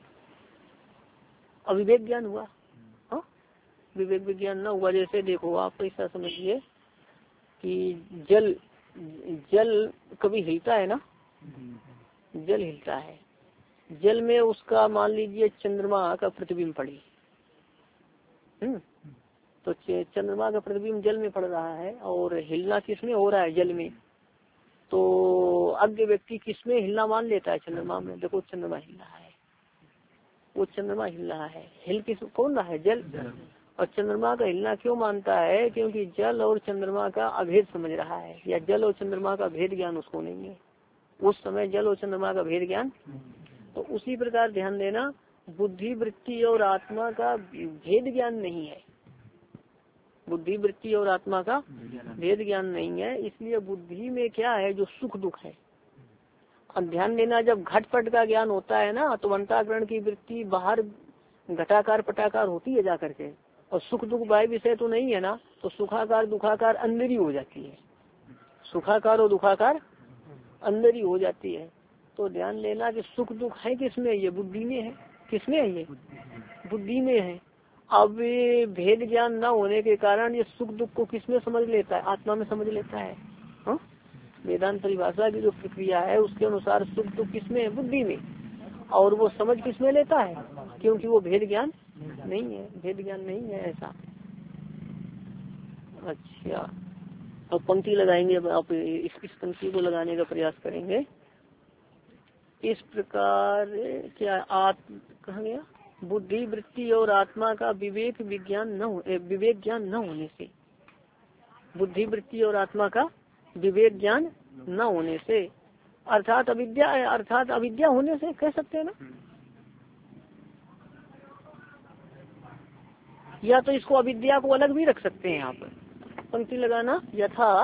अविवेक ज्ञान हुआ। हाँ, विवेक विज्ञान ना हुआ। जैसे देखो आप ऐसा समझिए कि जल जल कभी हिलता है ना, जल हिलता है, जल में उसका मान लीजिए चंद्रमा का प्रतिबिंब पड़ी, हम्म तो चंद्रमा का प्रतिबिंब जल में पड़ रहा है और हिलना किसमें हो रहा है, जल में। तो अज्ञ व्यक्ति किसमें हिलना मान लेता है, चंद्रमा में। देखो चंद्रमा हिल रहा है, वो चंद्रमा हिल रहा है, हिल किस कौन रहा है, जल। और चंद्रमा का हिलना क्यों मानता है, क्योंकि जल और चंद्रमा का अभेद समझ रहा है, या जल और चंद्रमा का भेद ज्ञान उसको नहीं है उस समय, जल और चंद्रमा का भेद ज्ञान। तो उसी प्रकार ध्यान देना, बुद्धि वृत्ति और आत्मा का भेद ज्ञान नहीं है, बुद्धि वृत्ति और आत्मा का भेद ज्ञान नहीं है। इसलिए बुद्धि में क्या है, जो सुख दुख है। और ध्यान देना, जब घटपट का ज्ञान होता है ना, तो अंतःकरण की वृत्ति बाहर घटाकार पटाकार होती है जाकर के, और सुख दुख बाह्य विषय तो नहीं है ना, तो सुखाकार दुखाकार अंदर ही हो जाती है, सुखाकार और दुखाकार अंदर ही हो जाती है। तो ध्यान देना कि सुख दुख है किसमें, ये बुद्धि में है। किसमें है, ये बुद्धि में है। अब भेद ज्ञान न होने के कारण ये सुख दुख को किसमें समझ लेता है, आत्मा में समझ लेता है। हा? वेदांत परिभाषा की जो प्रक्रिया है उसके अनुसार सुख दुख किसमें है, बुद्धि में। और वो समझ किसमें लेता है, क्योंकि वो भेद ज्ञान नहीं है, भेद ज्ञान नहीं है ऐसा। अच्छा, अब पंक्ति लगाएंगे, आप इस, इस पंक्ति को लगाने का प्रयास करेंगे। इस प्रकार क्या आत्म कहा गया, बुद्धि वृत्ति और आत्मा का विवेक विज्ञान न हो, विवेक ज्ञान न होने से, बुद्धि वृत्ति और आत्मा का विवेक ज्ञान न होने से, अर्थात अविद्या, अर्थात अविद्या होने से कह सकते हैं ना, या तो इसको अविद्या को अलग भी रख सकते हैं आप। पंक्ति लगाना, यथा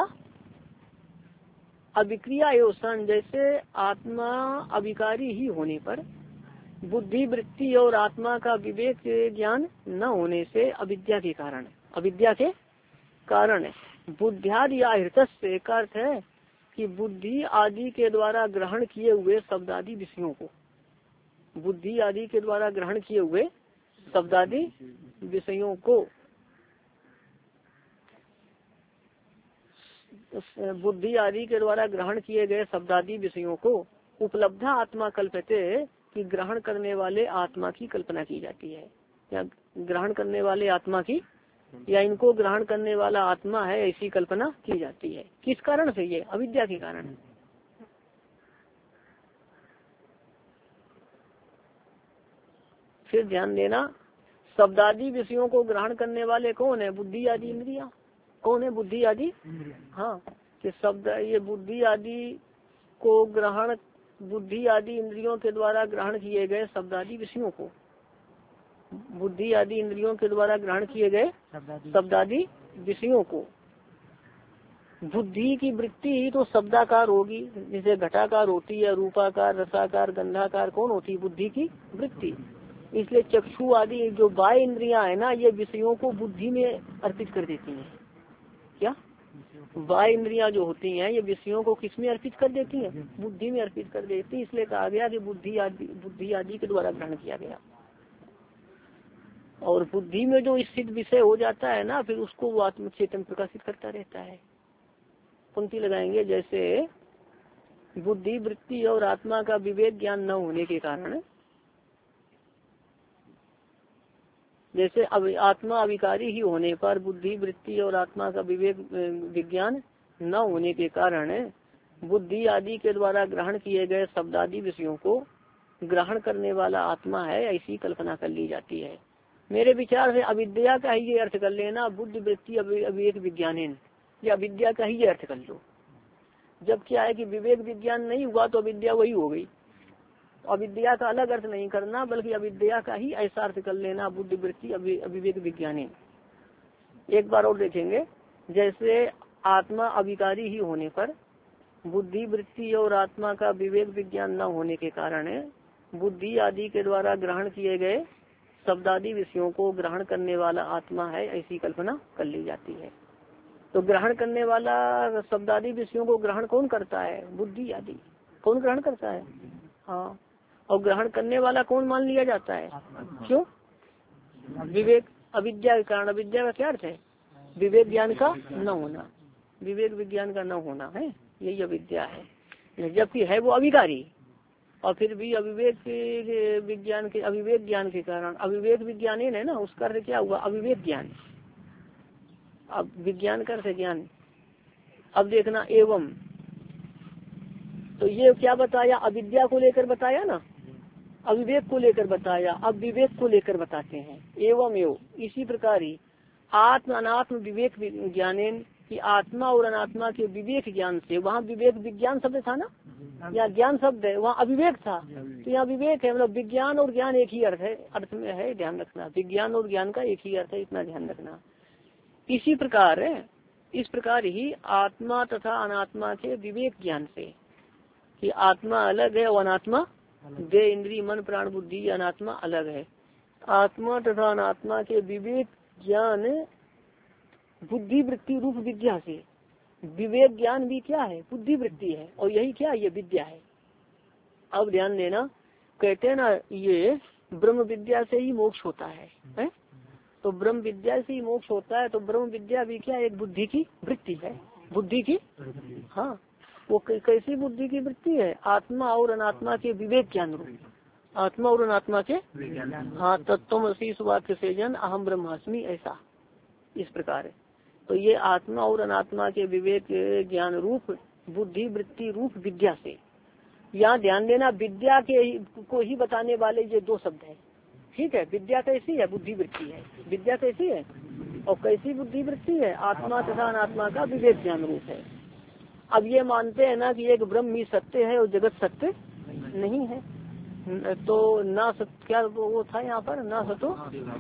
अविक्रिया एवं, जैसे आत्मा अविकारी ही होने पर बुद्धि वृत्ति और आत्मा का विवेक ज्ञान न होने से अविद्या के कारण, अविद्या के कारण बुद्ध्यादि या हृतस्य का अर्थ है कि बुद्धि आदि के द्वारा ग्रहण किए हुए शब्दादि विषयों को, बुद्धि आदि के द्वारा ग्रहण किए हुए शब्दादि विषयों को, बुद्धि आदि के द्वारा ग्रहण किए गए शब्दादि विषयों को उपलब्धा आत्मा कल्पते, कि ग्रहण करने वाले आत्मा की कल्पना की जाती है, या ग्रहण करने वाले आत्मा की, या इनको ग्रहण करने वाला आत्मा है, ऐसी कल्पना की जाती है। किस कारण से, ये अविद्या के कारण। फिर ध्यान देना, शब्दादि विषयों को ग्रहण करने वाले कौन है, बुद्धि आदि इंद्रिया। कौन है, बुद्धि आदि। हाँ, कि शब्द, ये बुद्धि आदि को ग्रहण, बुद्धि आदि इंद्रियों के द्वारा ग्रहण किए गए शब्दादि विषयों को, बुद्धि आदि इंद्रियों के द्वारा ग्रहण किए गए शब्दादि विषयों को, बुद्धि की वृत्ति तो शब्दाकार होगी, जैसे घटाकार होती है, रूपाकार, रसाकार, गंधाकार, कौन होती है, बुद्धि की वृत्ति। इसलिए चक्षु आदि जो बाह्य इंद्रियां है ना, ये विषयों को बुद्धि में अर्पित कर देती हैं। क्या बाह्य इंद्रियां जो होती हैं ये विषयों को किस में अर्पित कर देती हैं, बुद्धि में अर्पित कर देती है। इसलिए कहा गया कि बुद्धि आदि, बुद्धि आदि के द्वारा ग्रहण किया गया। और बुद्धि में जो स्थित विषय हो जाता है ना, फिर उसको वो आत्म चेतन प्रकाशित करता रहता है। पंक्ति लगाएंगे, जैसे बुद्धि वृत्ति और आत्मा का विवेक ज्ञान न होने के कारण, जैसे अब आत्मा अविकारी ही होने पर बुद्धि वृत्ति और आत्मा का विवेक विज्ञान न होने के कारण बुद्धि आदि के द्वारा ग्रहण किए गए शब्दादि विषयों को ग्रहण करने वाला आत्मा है, ऐसी कल्पना कर ली जाती है। मेरे विचार से अविद्या का ही ये अर्थ कर लेना, बुद्धि वृत्ति अविवेक विज्ञानेन, या अविद्या का ही ये अर्थ कर लो। जब क्या है कि विवेक विज्ञान नहीं हुआ तो अविद्या वही हो गई। तो अविद्या का अलग अर्थ नहीं करना, बल्कि अविद्या का ही ऐसा अर्थ कर लेना, बुद्धि वृत्ति अविवेक विज्ञानेन। एक बार और देखेंगे, जैसे आत्मा अविकारी ही होने पर बुद्धि वृत्ति और आत्मा का विवेक विज्ञान न होने के कारण बुद्धि आदि के द्वारा ग्रहण किए गए शब्दादि विषयों को ग्रहण करने वाला आत्मा है, ऐसी कल्पना कर ली जाती है। तो ग्रहण करने वाला शब्दादि विषयों को ग्रहण कौन करता है? बुद्धि आदि। कौन ग्रहण करता है? हाँ। और ग्रहण करने वाला कौन मान लिया जाता है? क्यों? विवेक, अविद्या के कारण। अविद्या का क्या अर्थ है? विवेक ज्ञान का न होना, विवेक विज्ञान का न होना है, यही अविद्या है। जबकि है वो अविकारी, और फिर भी अविवेक विज्ञान के अविवेक ज्ञान के कारण, अविवेक विज्ञान है ना, उसका अर्थ क्या हुआ? अविवेक ज्ञान। अब विज्ञान का अर्थ ज्ञान। अब देखना, एवं, तो ये क्या बताया? अविद्या को लेकर बताया ना, अविवेक को लेकर बताया। अब विवेक को लेकर बताते हैं। एवं एवं, इसी प्रकार ही आत्म अनात्म विवेक ज्ञानेन, कि आत्मा और अनात्मा के विवेक ज्ञान से, वहाँ विवेक विज्ञान शब्द था ना, यहाँ ज्ञान शब्द है, वहाँ अविवेक था, तो यहाँ विवेक है। मतलब विज्ञान और ज्ञान एक ही अर्थ है, अर्थ में है, ध्यान रखना। विज्ञान और ज्ञान का एक ही अर्थ है, इतना ध्यान रखना। इसी प्रकार इस प्रकार ही आत्मा तथा अनात्मा के विवेक ज्ञान से, कि आत्मा अलग है और अनात्मा, देह इंद्रिय मन प्राण बुद्धि, अनात्मा अलग है। आत्मा तथा अनात्मा के विवेक ज्ञान बुद्धि वृत्ति रूप विद्या से, विवेक ज्ञान भी क्या है? बुद्धि वृत्ति है, और यही क्या है? ये विद्या है। अब ध्यान देना, कहते हैं ना, ये ब्रह्म विद्या से ही मोक्ष होता है, है? तो ब्रह्म विद्या से ही मोक्ष होता है। तो ब्रह्म विद्या भी क्या? एक बुद्धि की वृत्ति है, बुद्धि की। हाँ, वो कैसी बुद्धि की वृत्ति है? आत्मा और अनात्मा के विवेक ज्ञान रूप, आत्मा और अनात्मा के, हाँ, तत्त्वमसि वाक्य से जन अहम ब्रह्मास्मि, ऐसा, इस प्रकार है। तो ये आत्मा और अनात्मा के विवेक ज्ञान रूप बुद्धि वृत्ति रूप विद्या से, यहाँ ध्यान देना, विद्या के को ही बताने वाले ये दो शब्द है, ठीक है। विद्या कैसी है? बुद्धि वृत्ति है। विद्या कैसी है और कैसी बुद्धि वृत्ति है? आत्मा तथा अनात्मा का विवेक ज्ञान रूप है। अब ये मानते हैं ना कि एक ब्रह्म ही सत्य है और जगत सत्य नहीं है, तो ना सत्य, क्या वो था यहाँ पर, ना सतो,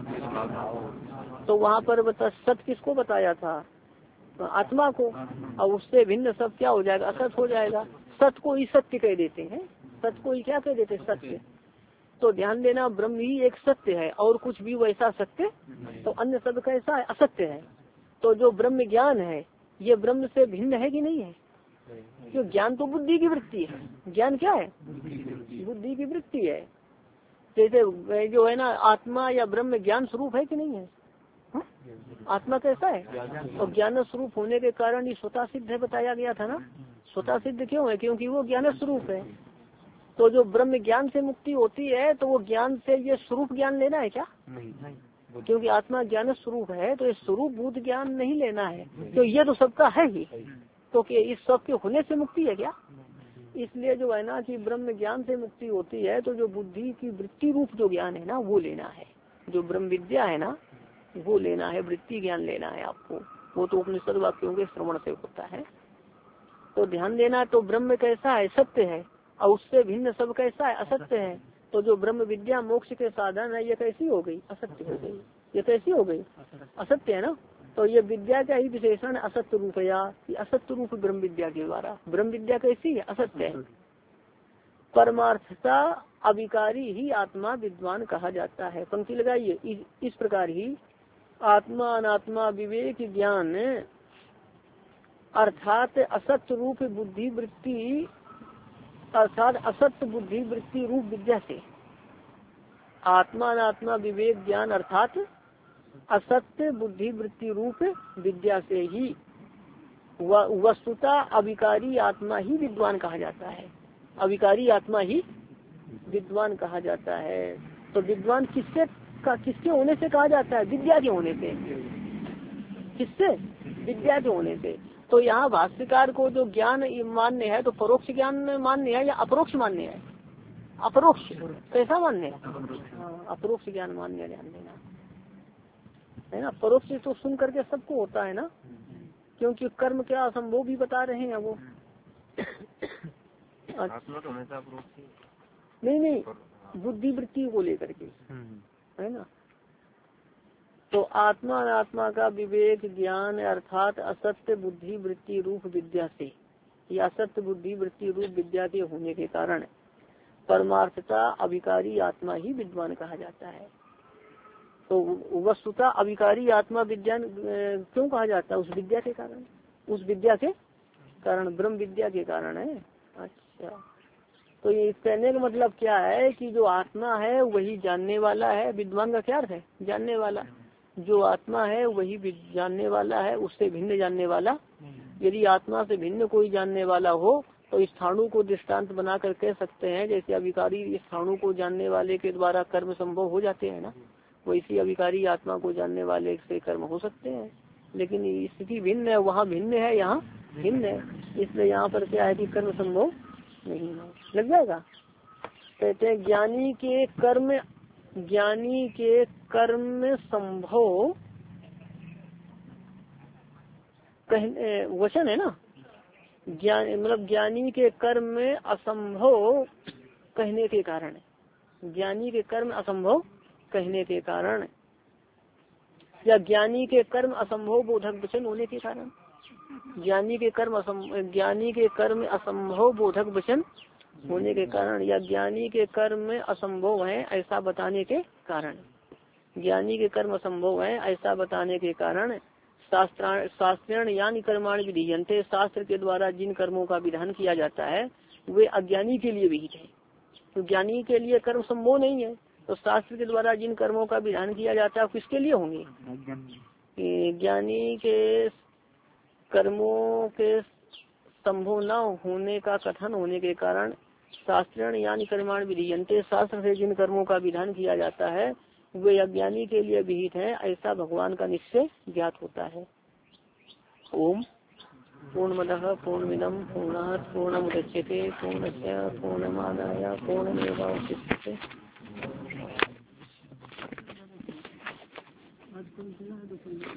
तो वहाँ पर बता सत्य किसको बताया था? आत्मा को। और उससे भिन्न सब क्या हो जाएगा? असत हो जाएगा। सत्य को ही सत्य कह देते हैं, सत्य को ही क्या कह देते? सत्य। तो ध्यान देना, ब्रह्म ही एक सत्य है और कुछ भी वैसा सत्य, तो अन्य सब कैसा है? असत्य है। तो जो ब्रह्म ज्ञान है ये ब्रह्म से भिन्न है कि नहीं है? क्यों? ज्ञान तो बुद्धि की वृत्ति है। ज्ञान क्या है? बुद्धि की वृत्ति है। जैसे जो है ना, आत्मा या ब्रह्म ज्ञान स्वरूप है कि नहीं है? हा? आत्मा कैसा है? और ज्ञान स्वरूप होने के कारण ये स्वतः सिद्ध है, बताया गया था ना। स्वतः सिद्ध क्यों है? क्योंकि वो ज्ञान स्वरूप है। तो जो ब्रह्म ज्ञान से मुक्ति होती है तो वो ज्ञान से ये स्वरूप ज्ञान लेना है क्या? नहीं, नहीं। क्योंकि आत्मा ज्ञान स्वरूप है तो ये स्वरूप भूत ज्ञान नहीं लेना है, तो ये तो सबका है ही। तो कि इस सब के होने से मुक्ति है क्या? इसलिए जो है ना कि ब्रह्म ज्ञान से मुक्ति होती है, तो जो बुद्धि की वृत्ति रूप जो ज्ञान है ना वो लेना है। जो ब्रह्म विद्या है ना वो लेना है, वृत्ति ज्ञान लेना है आपको। वो तो उपनिषद वाक्यों के श्रवण से होता है। तो ध्यान देना, तो ब्रह्म कैसा है? सत्य है, और उससे भिन्न सब कैसा है? असत्य है। तो जो ब्रह्म विद्या मोक्ष के साधन है ये कैसी हो गई? असत्य हो गई। ये कैसी हो गई? असत्य है ना। तो ये विद्या का ही विशेषण असत्य रूप है, या असत्य रूप ब्रह्म विद्या के द्वारा। ब्रह्म विद्या कैसी है? असत्य है। परमार्थता अविकारी ही आत्मा विद्वान कहा जाता है। पंक्ति लगाइए, इस, इस प्रकार ही आत्मा अनात्मा विवेक ज्ञान अर्थात असत्य रूप बुद्धि वृत्ति, अर्थात असत्य बुद्धि वृत्ति रूप विद्या से, आत्मा अनात्मा विवेक ज्ञान अर्थात असत्य बुद्धि वृत्ति रूप विद्या से ही वस्तुता अविकारी आत्मा ही विद्वान कहा जाता है। अविकारी आत्मा ही विद्वान कहा जाता है। तो विद्वान किससे का किसके होने से कहा जाता है? विद्या के होने से। किससे? विद्या के होने से। तो यहाँ भाष्यकार को जो ज्ञान मान्य है तो परोक्ष ज्ञान मान्य है या अपरोक्ष मान्य है? अपरोक्ष। कैसा मान्य है? हाँ, अपरोक्ष ज्ञान मान्य है, ध्यान देना है ना। परोक्ष तो सुन करके सबको होता है ना, क्योंकि कर्म क्या असंभव भी बता रहे हैं वो।
आत्मा तो हमेशा अपरोक्ष
नहीं नहीं, बुद्धि वृत्ति को लेकर के है ना। तो आत्मा अनात्मा का विवेक ज्ञान अर्थात असत्य बुद्धि वृत्ति रूप विद्या से, या असत्य बुद्धि वृत्ति रूप विद्या के होने के कारण परमार्थता अभिकारी आत्मा ही विद्वान कहा जाता है। तो वस्तुता अभिकारी आत्मा विज्ञान क्यों कहा जाता है? उस विद्या के कारण, उस विद्या के कारण, ब्रह्म विद्या के कारण है। अच्छा, तो ये कहने का मतलब क्या है कि जो आत्मा है वही जानने वाला है। विद्वान का क्या अर्थ है? जानने वाला। जो आत्मा है वही जानने वाला है, उससे भिन्न जानने वाला। यदि आत्मा से भिन्न कोई जानने वाला हो तो स्थाणु को दृष्टांत बनाकर कह सकते हैं, जैसे अभिकारी स्थाणु को जानने वाले के द्वारा कर्म संभव हो जाते हैं ना, वैसी अभिकारी आत्मा को जानने वाले से कर्म हो सकते हैं। लेकिन स्थिति भिन्न है, वहाँ भिन्न है, यहाँ भिन्न है, इसलिए यहाँ पर क्या है कि कर्म संभव नहीं है। लग जाएगा। कहते हैं ज्ञानी के कर्म, ज्ञानी के कर्म संभव कहने वचन है ना, ज्ञान मतलब ज्ञानी के कर्म में असंभव कहने के कारण, ज्ञानी के कर्म असंभव कहने के कारण, या ज्ञानी के कर्म असंभव बोधक वचन होने के कारण, ज्ञानी के कर्म ज्ञानी के कर्म असंभव बोधक वचन होने के कारण, या ज्ञानी के कर्म में असंभव है ऐसा बताने के कारण, ज्ञानी के कर्म असंभव है ऐसा बताने के कारण शास्त्र शास्त्रण यानी कर्माण विधीयन्ते, शास्त्र के द्वारा जिन कर्मों का विधान किया जाता है वे अज्ञानी के लिए विहित है। तो ज्ञानी के लिए कर्म संभव नहीं है, तो शास्त्र के द्वारा जिन कर्मों का विधान किया जाता है किसके लिए होंगे? ज्ञानी के कर्मों के संभव न होने का कथन होने के कारण शास्त्रण यानी कर्माण विधीयन्ते, शास्त्र से जिन कर्मों का विधान किया जाता है वे अज्ञानी के लिए विहित है ऐसा भगवान का निश्चय ज्ञात होता है। ओम पूर्णमदः पूर्णमिदं पूर्णात् पूर्णमुदच्यते पूर्णस्य पूर्णमादाय पूर्णमेवावशिष्यते।